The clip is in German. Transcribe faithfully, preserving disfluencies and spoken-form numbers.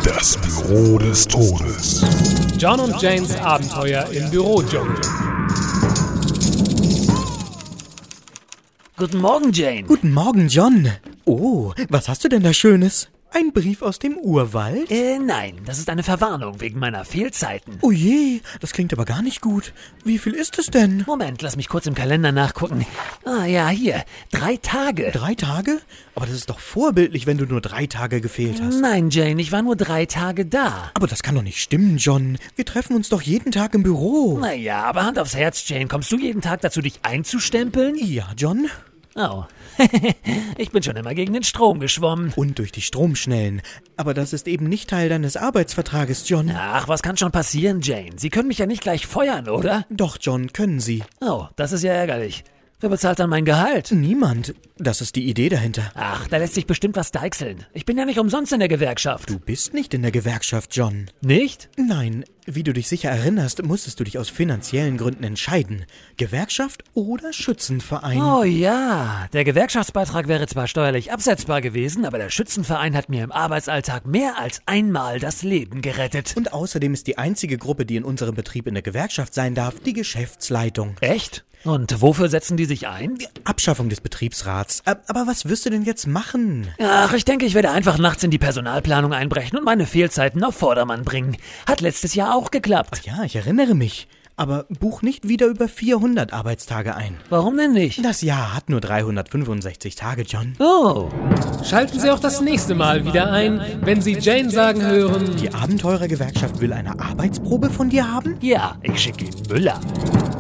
Das Büro des Todes. John und Janes Abenteuer im Bürodschungel. Guten Morgen, Jane. Guten Morgen, John. Oh, was hast du denn da Schönes? Ein Brief aus dem Urwald? Äh, nein, das ist eine Verwarnung wegen meiner Fehlzeiten. Oh je, das klingt aber gar nicht gut. Wie viel ist es denn? Moment, lass mich kurz im Kalender nachgucken. Ah ja, hier, drei Tage. Drei Tage? Aber das ist doch vorbildlich, wenn du nur drei Tage gefehlt hast. Nein, Jane, ich war nur drei Tage da. Aber das kann doch nicht stimmen, John. Wir treffen uns doch jeden Tag im Büro. Naja, aber Hand aufs Herz, Jane, kommst du jeden Tag dazu, dich einzustempeln? Ja, John. Oh, ich bin schon immer gegen den Strom geschwommen. Und durch die Stromschnellen. Aber das ist eben nicht Teil deines Arbeitsvertrages, John. Ach, was kann schon passieren, Jane? Sie können mich ja nicht gleich feuern, oder? Doch, John, können Sie. Oh, das ist ja ärgerlich. Wer bezahlt dann mein Gehalt? Niemand. Das ist die Idee dahinter. Ach, da lässt sich bestimmt was deichseln. Ich bin ja nicht umsonst in der Gewerkschaft. Du bist nicht in der Gewerkschaft, John. Nicht? Nein, wie du dich sicher erinnerst, musstest du dich aus finanziellen Gründen entscheiden. Gewerkschaft oder Schützenverein? Oh ja, der Gewerkschaftsbeitrag wäre zwar steuerlich absetzbar gewesen, aber der Schützenverein hat mir im Arbeitsalltag mehr als einmal das Leben gerettet. Und außerdem ist die einzige Gruppe, die in unserem Betrieb in der Gewerkschaft sein darf, die Geschäftsleitung. Echt? Und wofür setzen die sich ein? Die Abschaffung des Betriebsrats. Aber was wirst du denn jetzt machen? Ach, ich denke, ich werde einfach nachts in die Personalplanung einbrechen und meine Fehlzeiten auf Vordermann bringen. Hat letztes Jahr auch geklappt. Ach ja, ich erinnere mich. Aber buch nicht wieder über vierhundert Arbeitstage ein. Warum denn nicht? Das Jahr hat nur dreihundertfünfundsechzig Tage, John. Oh. Schalten Sie auch das nächste Mal wieder ein, wenn Sie Jane sagen hören: Die Abenteurergewerkschaft will eine Arbeitsprobe von dir haben? Ja, ich schicke Ihnen Müller.